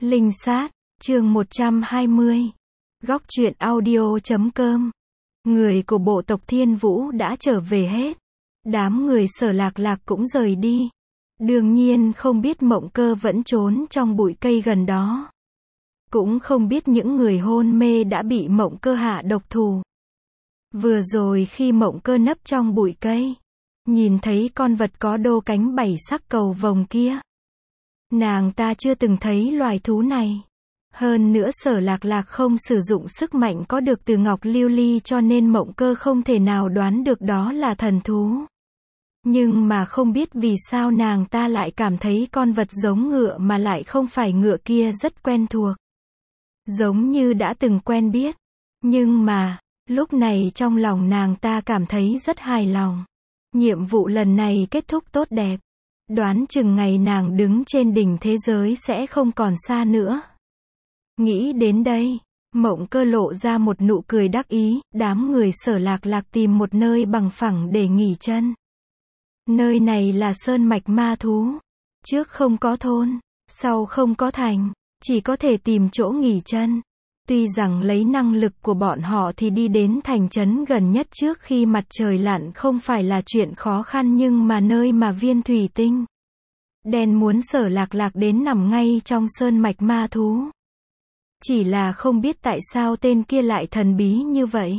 Linh sát, chương 120. Góc truyện audio.com. Người của bộ tộc Thiên Vũ đã trở về hết. Đám người Sở Lạc Lạc cũng rời đi. Đương nhiên không biết Mộng Cơ vẫn trốn trong bụi cây gần đó. Cũng không biết những người hôn mê đã bị Mộng Cơ hạ độc thủ. Vừa rồi khi Mộng Cơ nấp trong bụi cây, nhìn thấy con vật có đôi cánh 7 sắc cầu vồng kia. Nàng ta chưa từng thấy loài thú này. Hơn nữa Sở Lạc Lạc không sử dụng sức mạnh có được từ Ngọc Lưu Ly cho nên Mộng Cơ không thể nào đoán được đó là thần thú. Nhưng mà không biết vì sao nàng ta lại cảm thấy con vật giống ngựa mà lại không phải ngựa kia rất quen thuộc. Giống như đã từng quen biết. Nhưng mà, lúc này trong lòng nàng ta cảm thấy rất hài lòng. Nhiệm vụ lần này kết thúc tốt đẹp. Đoán chừng ngày nàng đứng trên đỉnh thế giới sẽ không còn xa nữa. Nghĩ đến đây, Mộng Cơ lộ ra một nụ cười đắc ý, đám người Sở Lạc Lạc tìm một nơi bằng phẳng để nghỉ chân. Nơi này là sơn mạch ma thú. Trước không có thôn, sau không có thành, chỉ có thể tìm chỗ nghỉ chân. Tuy rằng lấy năng lực của bọn họ thì đi đến thành trấn gần nhất trước khi mặt trời lặn không phải là chuyện khó khăn, nhưng mà nơi mà viên thủy tinh đen muốn Sở Lạc Lạc đến nằm ngay trong sơn mạch ma thú. Chỉ là không biết tại sao tên kia lại thần bí như vậy.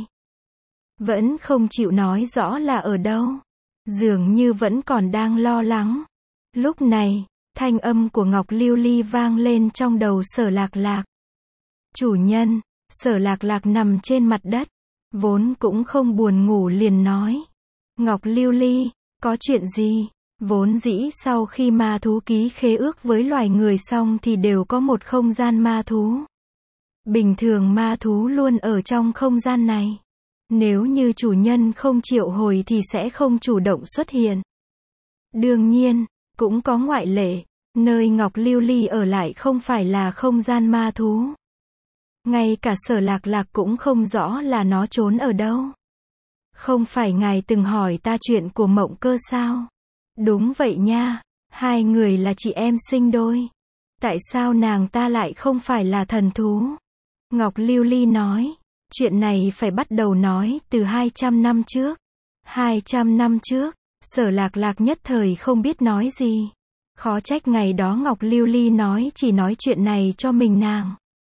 Vẫn không chịu nói rõ là ở đâu. Dường như vẫn còn đang lo lắng. Lúc này, thanh âm của Ngọc Lưu Ly vang lên trong đầu Sở Lạc Lạc. Chủ nhân, Sở Lạc Lạc nằm trên mặt đất, vốn cũng không buồn ngủ liền nói. Ngọc Lưu Ly, có chuyện gì? Vốn dĩ sau khi ma thú ký khế ước với loài người xong thì đều có một không gian ma thú. Bình thường ma thú luôn ở trong không gian này. Nếu như chủ nhân không triệu hồi thì sẽ không chủ động xuất hiện. Đương nhiên, cũng có ngoại lệ, nơi Ngọc Lưu Ly ở lại không phải là không gian ma thú. Ngay cả Sở Lạc Lạc cũng không rõ là nó trốn ở đâu. Không phải ngài từng hỏi ta chuyện của Mộng Cơ sao? Đúng vậy nha, hai người là chị em sinh đôi. Tại sao nàng ta lại không phải là thần thú? Ngọc Lưu Ly nói, chuyện này phải bắt đầu nói từ 200 năm trước. 200 năm trước, Sở Lạc Lạc nhất thời không biết nói gì. Khó trách ngày đó Ngọc Lưu Ly nói chỉ nói chuyện này cho mình nàng.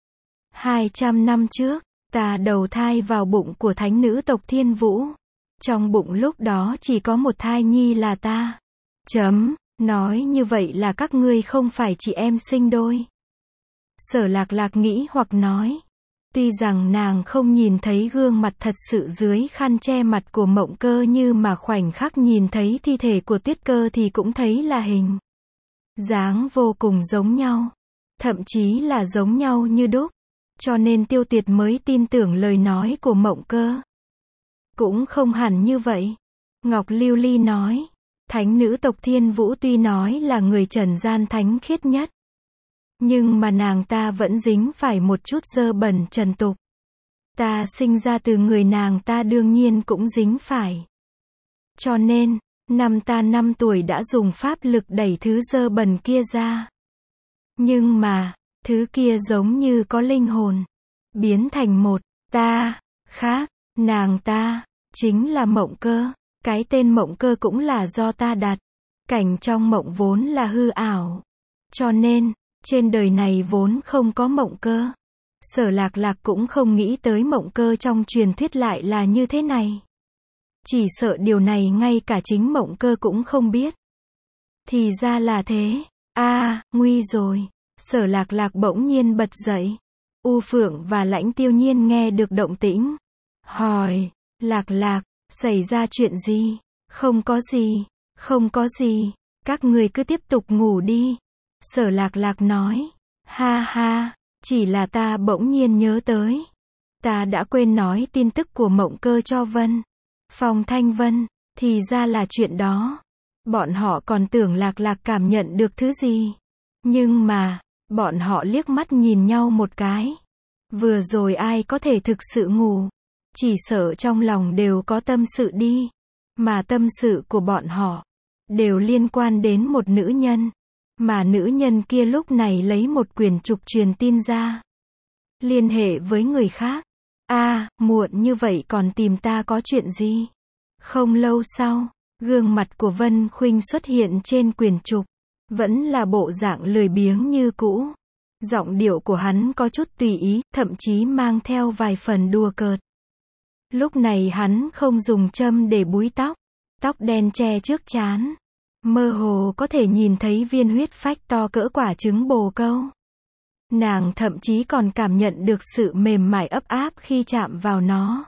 200 năm trước, ta đầu thai vào bụng của thánh nữ tộc Thiên Vũ. Trong bụng lúc đó chỉ có một thai nhi là ta. Nói như vậy là các ngươi không phải chị em sinh đôi. Sở Lạc Lạc nghĩ hoặc nói. Tuy rằng nàng không nhìn thấy gương mặt thật sự dưới khăn che mặt của Mộng Cơ, như mà khoảnh khắc nhìn thấy thi thể của Tuyết Cơ thì cũng thấy là hình dáng vô cùng giống nhau. Thậm chí là giống nhau như đúc. Cho nên Tiêu Tuyệt mới tin tưởng lời nói của Mộng Cơ. Cũng không hẳn như vậy. Ngọc Lưu Ly nói. Thánh nữ tộc Thiên Vũ tuy nói là người trần gian thánh khiết nhất. Nhưng mà nàng ta vẫn dính phải một chút dơ bẩn trần tục. Ta sinh ra từ người nàng ta đương nhiên cũng dính phải. Cho nên, năm ta 5 tuổi đã dùng pháp lực đẩy thứ dơ bẩn kia ra. Nhưng mà, thứ kia giống như có linh hồn. Biến thành một ta khác. Nàng ta chính là Mộng Cơ. Cái tên Mộng Cơ cũng là do ta đặt. Cảnh trong mộng vốn là hư ảo. Cho nên, trên đời này vốn không có Mộng Cơ. Sở Lạc Lạc cũng không nghĩ tới Mộng Cơ trong truyền thuyết lại là như thế này. Chỉ sợ điều này ngay cả chính Mộng Cơ cũng không biết. Thì ra là thế. Nguy rồi. Sở Lạc Lạc bỗng nhiên bật dậy. U Phượng và Lãnh Tiêu Nhiên nghe được động tĩnh. Hỏi, Lạc Lạc, xảy ra chuyện gì? Không có gì, không có gì. Các người cứ tiếp tục ngủ đi. Sở Lạc Lạc nói. Ha ha, chỉ là ta bỗng nhiên nhớ tới. Ta đã quên nói tin tức của Mộng Cơ cho Vân Phong Thanh Vân. Thì ra là chuyện đó. Bọn họ còn tưởng Lạc Lạc cảm nhận được thứ gì. Nhưng mà, bọn họ liếc mắt nhìn nhau một cái. Vừa rồi ai có thể thực sự ngủ. Chỉ sợ trong lòng đều có tâm sự đi. Mà tâm sự của bọn họ đều liên quan đến một nữ nhân. Mà nữ nhân kia lúc này lấy một quyển trục truyền tin ra. Liên hệ với người khác. Muộn như vậy còn tìm ta có chuyện gì? Không lâu sau, gương mặt của Vân Khuynh xuất hiện trên quyển trục. Vẫn là bộ dạng lười biếng như cũ. Giọng điệu của hắn có chút tùy ý, thậm chí mang theo vài phần đùa cợt. Lúc này hắn không dùng châm để búi tóc. Tóc đen che trước trán. Mơ hồ có thể nhìn thấy viên huyết phách to cỡ quả trứng bồ câu. Nàng thậm chí còn cảm nhận được sự mềm mại ấp áp khi chạm vào nó.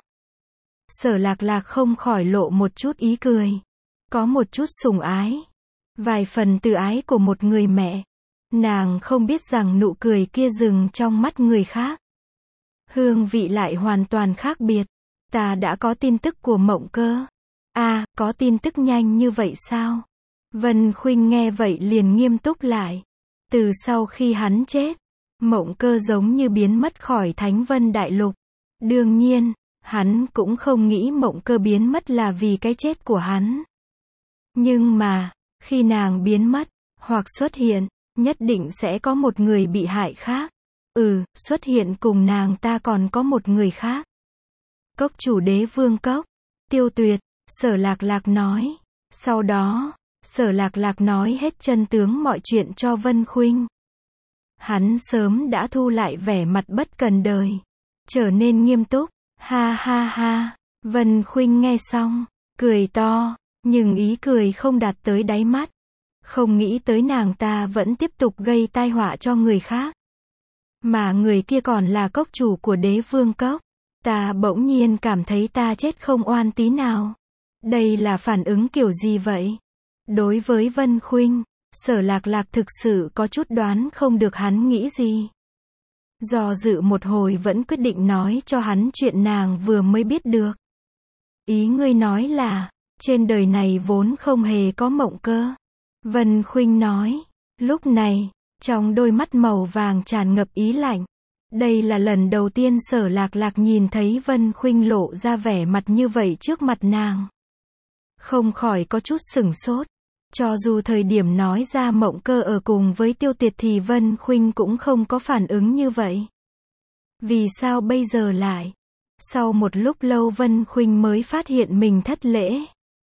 Sở Lạc Lạc không khỏi lộ một chút ý cười. Có một chút sủng ái. Vài phần từ ái của một người mẹ. Nàng không biết rằng nụ cười kia dừng trong mắt người khác. Hương vị lại hoàn toàn khác biệt. Ta đã có tin tức của Mộng Cơ. Có tin tức nhanh như vậy sao? Vân Khuynh nghe vậy liền nghiêm túc lại. Từ sau khi hắn chết, Mộng Cơ giống như biến mất khỏi Thánh Vân Đại Lục. Đương nhiên, hắn cũng không nghĩ Mộng Cơ biến mất là vì cái chết của hắn. Nhưng mà, khi nàng biến mất, hoặc xuất hiện, nhất định sẽ có một người bị hại khác. Xuất hiện cùng nàng ta còn có một người khác. Cốc chủ Đế Vương Cốc, Tiêu Tuyệt, Sở Lạc Lạc nói. Sau đó, Sở Lạc Lạc nói hết chân tướng mọi chuyện cho Vân Khuynh. Hắn sớm đã thu lại vẻ mặt bất cần đời, trở nên nghiêm túc. Ha ha ha. Vân Khuynh nghe xong, cười to, nhưng ý cười không đạt tới đáy mắt. Không nghĩ tới nàng ta vẫn tiếp tục gây tai họa cho người khác. Mà người kia còn là cốc chủ của Đế Vương Cốc. Ta bỗng nhiên cảm thấy ta chết không oan tí nào. Đây là phản ứng kiểu gì vậy? Đối với Vân Khuynh, Sở Lạc Lạc thực sự có chút đoán không được hắn nghĩ gì. Do dự một hồi vẫn quyết định nói cho hắn chuyện nàng vừa mới biết được. Ý ngươi nói là, trên đời này vốn không hề có Mộng Cơ. Vân Khuynh nói. Lúc này, trong đôi mắt màu vàng tràn ngập ý lạnh. Đây là lần đầu tiên Sở Lạc Lạc nhìn thấy Vân Khuynh lộ ra vẻ mặt như vậy trước mặt nàng. Không khỏi có chút sửng sốt. Cho dù thời điểm nói ra Mộng Cơ ở cùng với Tiêu Tuyệt thì Vân Khuynh cũng không có phản ứng như vậy. Vì sao bây giờ lại? Sau một lúc lâu Vân Khuynh mới phát hiện mình thất lễ.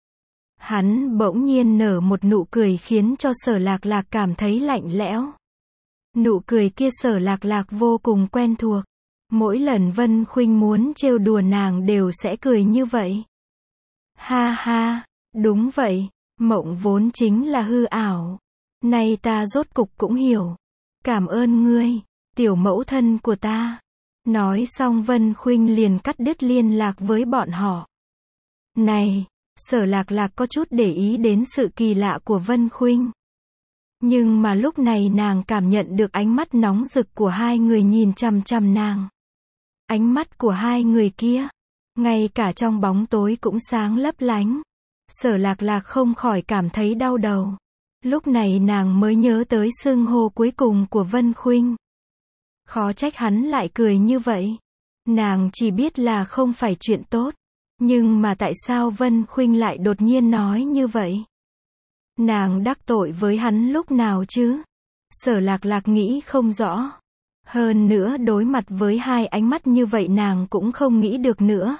Hắn bỗng nhiên nở một nụ cười khiến cho Sở Lạc Lạc cảm thấy lạnh lẽo. Nụ cười kia Sở Lạc Lạc vô cùng quen thuộc. Mỗi lần Vân Khuynh muốn trêu đùa nàng đều sẽ cười như vậy. Ha ha, đúng vậy, mộng vốn chính là hư ảo. Nay ta rốt cục cũng hiểu. Cảm ơn ngươi, tiểu mẫu thân của ta. Nói xong Vân Khuynh liền cắt đứt liên lạc với bọn họ. Này, Sở Lạc Lạc có chút để ý đến sự kỳ lạ của Vân Khuynh. Nhưng mà lúc này nàng cảm nhận được ánh mắt nóng rực của hai người nhìn chằm chằm nàng. Ánh mắt của hai người kia, ngay cả trong bóng tối cũng sáng lấp lánh. Sở Lạc Lạc không khỏi cảm thấy đau đầu. Lúc này nàng mới nhớ tới xưng hô cuối cùng của Vân Khuynh. Khó trách hắn lại cười như vậy. Nàng chỉ biết là không phải chuyện tốt. Nhưng mà tại sao Vân Khuynh lại đột nhiên nói như vậy? Nàng đắc tội với hắn lúc nào chứ? Sở Lạc Lạc nghĩ không rõ. Hơn nữa đối mặt với hai ánh mắt như vậy nàng cũng không nghĩ được nữa.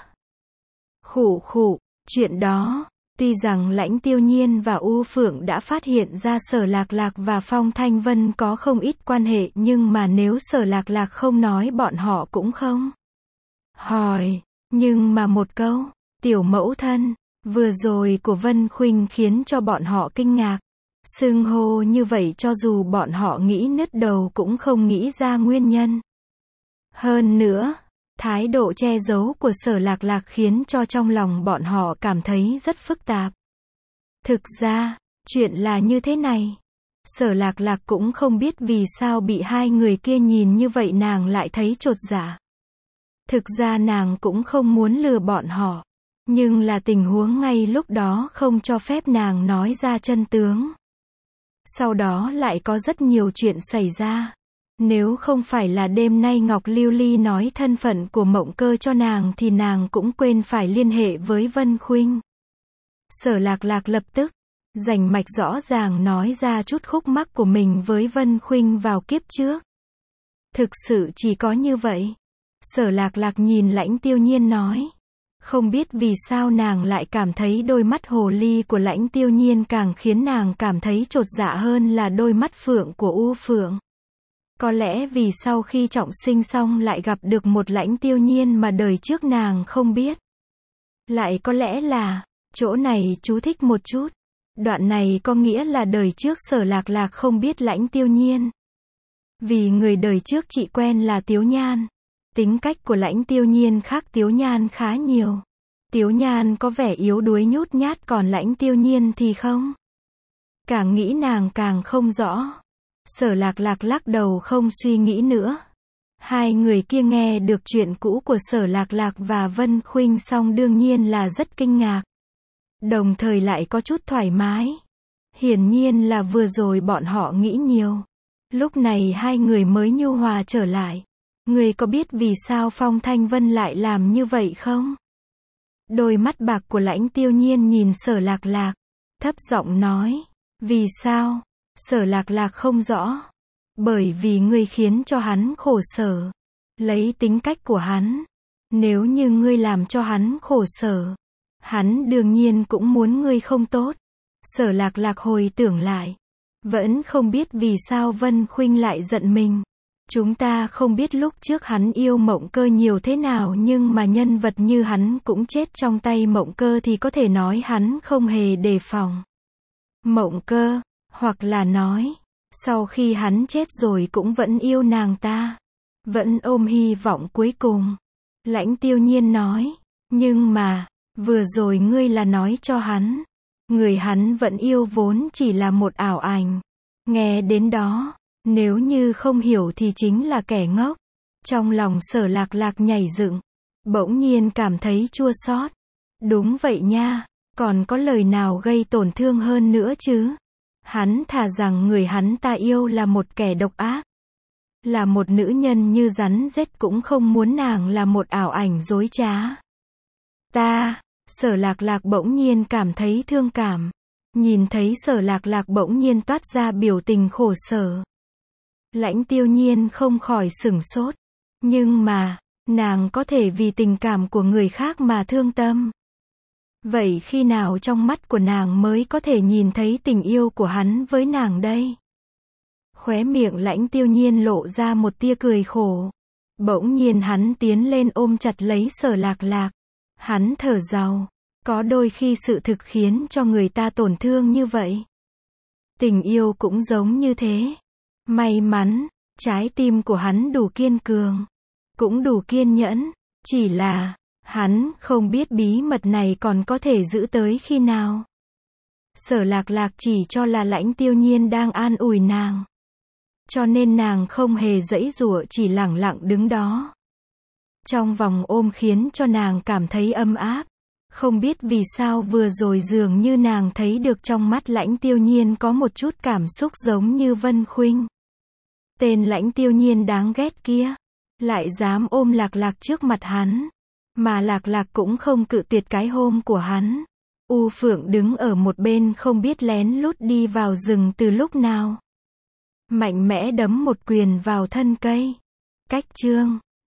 Khụ, chuyện đó, tuy rằng Lãnh Tiêu Nhiên và U Phượng đã phát hiện ra Sở Lạc Lạc và Phong Thanh Vân có không ít quan hệ nhưng mà nếu Sở Lạc Lạc không nói bọn họ cũng không hỏi. Nhưng mà một câu, tiểu mẫu thân, vừa rồi của Vân Khuynh khiến cho bọn họ kinh ngạc. Xưng hô như vậy cho dù bọn họ nghĩ nứt đầu cũng không nghĩ ra nguyên nhân. Hơn nữa, thái độ che giấu của Sở Lạc Lạc khiến cho trong lòng bọn họ cảm thấy rất phức tạp. Thực ra, chuyện là như thế này. Sở Lạc Lạc cũng không biết vì sao bị hai người kia nhìn như vậy nàng lại thấy chột dạ. Thực ra nàng cũng không muốn lừa bọn họ. Nhưng là tình huống ngay lúc đó không cho phép nàng nói ra chân tướng. Sau đó lại có rất nhiều chuyện xảy ra. Nếu không phải là đêm nay Ngọc Lưu Ly nói thân phận của Mộng Cơ cho nàng thì nàng cũng quên phải liên hệ với Vân Khuynh. Sở Lạc Lạc lập tức Rành mạch rõ ràng nói ra chút khúc mắc của mình với Vân Khuynh vào kiếp trước. Thực sự chỉ có như vậy. Sở Lạc Lạc nhìn Lãnh Tiêu Nhiên nói. Không biết vì sao nàng lại cảm thấy đôi mắt hồ ly của Lãnh Tiêu Nhiên càng khiến nàng cảm thấy chột dạ hơn là đôi mắt phượng của U Phượng. Có lẽ vì sau khi trọng sinh xong lại gặp được một Lãnh Tiêu Nhiên mà đời trước nàng không biết. Lại có lẽ là, chỗ này chú thích một chút. Đoạn này có nghĩa là đời trước Sở Lạc Lạc không biết Lãnh Tiêu Nhiên. Vì người đời trước chị quen là Tiếu Nhan. Tính cách của Lãnh Tiêu Nhiên khác Tiếu Nhan khá nhiều. Tiếu Nhan có vẻ yếu đuối nhút nhát còn Lãnh Tiêu Nhiên thì không. Càng nghĩ nàng càng không rõ. Sở Lạc Lạc lắc đầu không suy nghĩ nữa. Hai người kia nghe được chuyện cũ của Sở Lạc Lạc và Vân Khuynh xong đương nhiên là rất kinh ngạc. Đồng thời lại có chút thoải mái. Hiển nhiên là vừa rồi bọn họ nghĩ nhiều. Lúc này hai người mới nhu hòa trở lại. Người có biết vì sao Phong Thanh Vân lại làm như vậy không? Đôi mắt bạc của Lãnh Tiêu Nhiên nhìn Sở Lạc Lạc. Thấp giọng nói. Vì sao? Sở Lạc Lạc không rõ. Bởi vì ngươi khiến cho hắn khổ sở. Lấy tính cách của hắn. Nếu như ngươi làm cho hắn khổ sở. Hắn đương nhiên cũng muốn ngươi không tốt. Sở Lạc Lạc hồi tưởng lại. Vẫn không biết vì sao Vân Khuynh lại giận mình. Chúng ta không biết lúc trước hắn yêu Mộng Cơ nhiều thế nào nhưng mà nhân vật như hắn cũng chết trong tay Mộng Cơ thì có thể nói hắn không hề đề phòng. Mộng Cơ, hoặc là nói, sau khi hắn chết rồi cũng vẫn yêu nàng ta. Vẫn ôm hy vọng cuối cùng. Lãnh Tiêu Nhiên nói, nhưng mà, vừa rồi ngươi là nói cho hắn. Người hắn vẫn yêu vốn chỉ là một ảo ảnh. Nghe đến đó, nếu như không hiểu thì chính là kẻ ngốc. Trong lòng Sở Lạc Lạc nhảy dựng. Bỗng nhiên cảm thấy chua xót. Đúng vậy nha, còn có lời nào gây tổn thương hơn nữa chứ? Hắn thà rằng người hắn ta yêu là một kẻ độc ác. Là một nữ nhân như rắn rết cũng không muốn nàng là một ảo ảnh dối trá. Sở Lạc Lạc bỗng nhiên cảm thấy thương cảm. Nhìn thấy Sở Lạc Lạc bỗng nhiên toát ra biểu tình khổ sở. Lãnh Tiêu Nhiên không khỏi sửng sốt. Nhưng mà, nàng có thể vì tình cảm của người khác mà thương tâm. Vậy khi nào trong mắt của nàng mới có thể nhìn thấy tình yêu của hắn với nàng đây? Khóe miệng Lãnh Tiêu Nhiên lộ ra một tia cười khổ. Bỗng nhiên hắn tiến lên ôm chặt lấy Sở Lạc Lạc. Hắn thở dài. Có đôi khi sự thực khiến cho người ta tổn thương như vậy. Tình yêu cũng giống như thế. May mắn, trái tim của hắn đủ kiên cường. Cũng đủ kiên nhẫn. Chỉ là, hắn không biết bí mật này còn có thể giữ tới khi nào. Sở Lạc Lạc chỉ cho là Lãnh Tiêu Nhiên đang an ủi nàng. Cho nên nàng không hề giãy giụa chỉ lẳng lặng đứng đó. Trong vòng ôm khiến cho nàng cảm thấy ấm áp. Không biết vì sao vừa rồi dường như nàng thấy được trong mắt Lãnh Tiêu Nhiên có một chút cảm xúc giống như Vân Khuynh. Tên Lãnh Tiêu Nhiên đáng ghét kia. Lại dám ôm Lạc Lạc trước mặt hắn. Mà Lạc Lạc cũng không cự tuyệt cái hôn của hắn. U Phượng đứng ở một bên không biết lén lút đi vào rừng từ lúc nào. Mạnh mẽ đấm một quyền vào thân cây. Cách chương